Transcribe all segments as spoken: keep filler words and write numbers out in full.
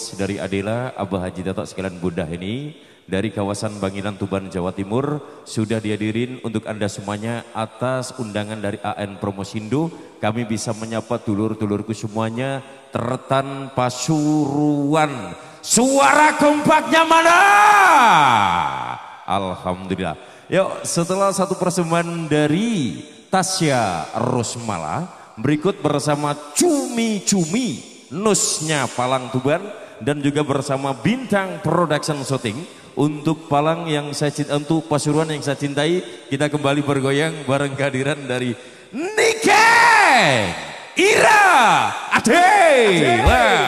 bos dari Adela, Abah Haji Tato sekalian Bunda ini dari kawasan Bangilan Tuban Jawa Timur sudah dihadirin untuk Anda semuanya atas undangan dari A N Promosindo. Kami bisa menyapa dulur-dulurku semuanya, Tertan Pasuruan. Suara kompaknya mana? Alhamdulillah. Yuk, setelah satu persembahan dari Tasya Rosmala, berikut bersama Cumi Cumi Nusnya Palang Tuban dan juga bersama Bintang Production Shooting untuk Palang yang saya cintai, untuk Pasuruan yang saya cintai. Kita kembali bergoyang bareng kehadiran dari Nike Ira Adela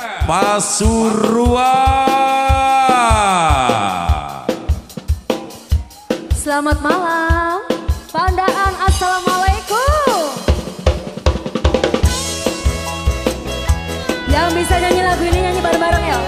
Pasuruan. Selamat malam Pandaan, assalamualaikum. Yang bisa nyanyi lagu ini nyanyi bareng-bareng ya.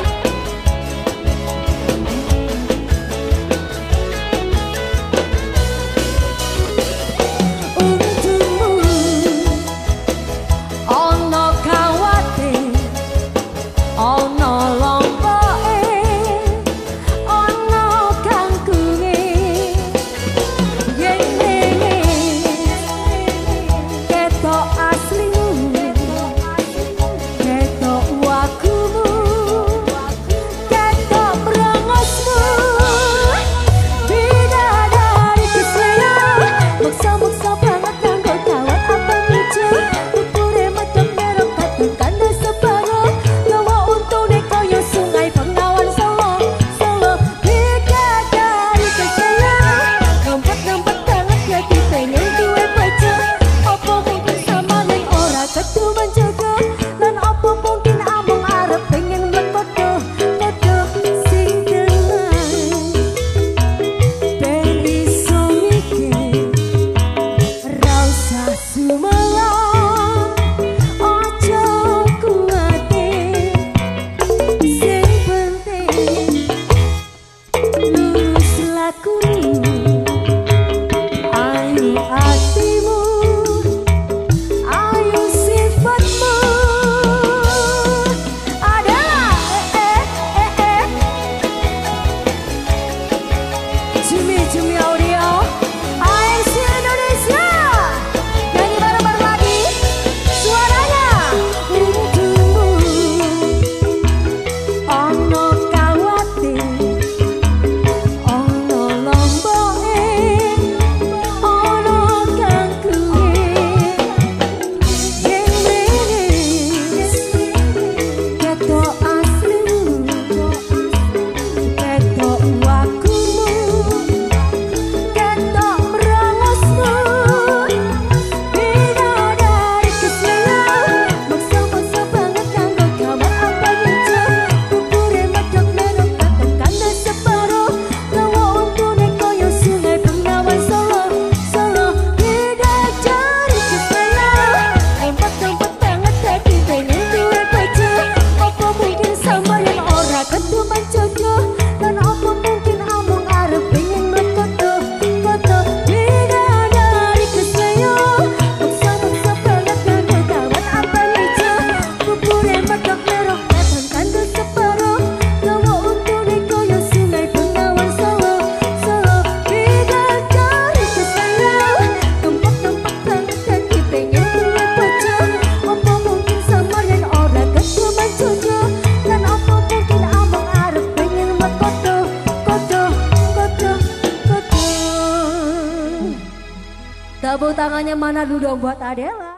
Tepuk tangannya mana dulu dong buat Adela.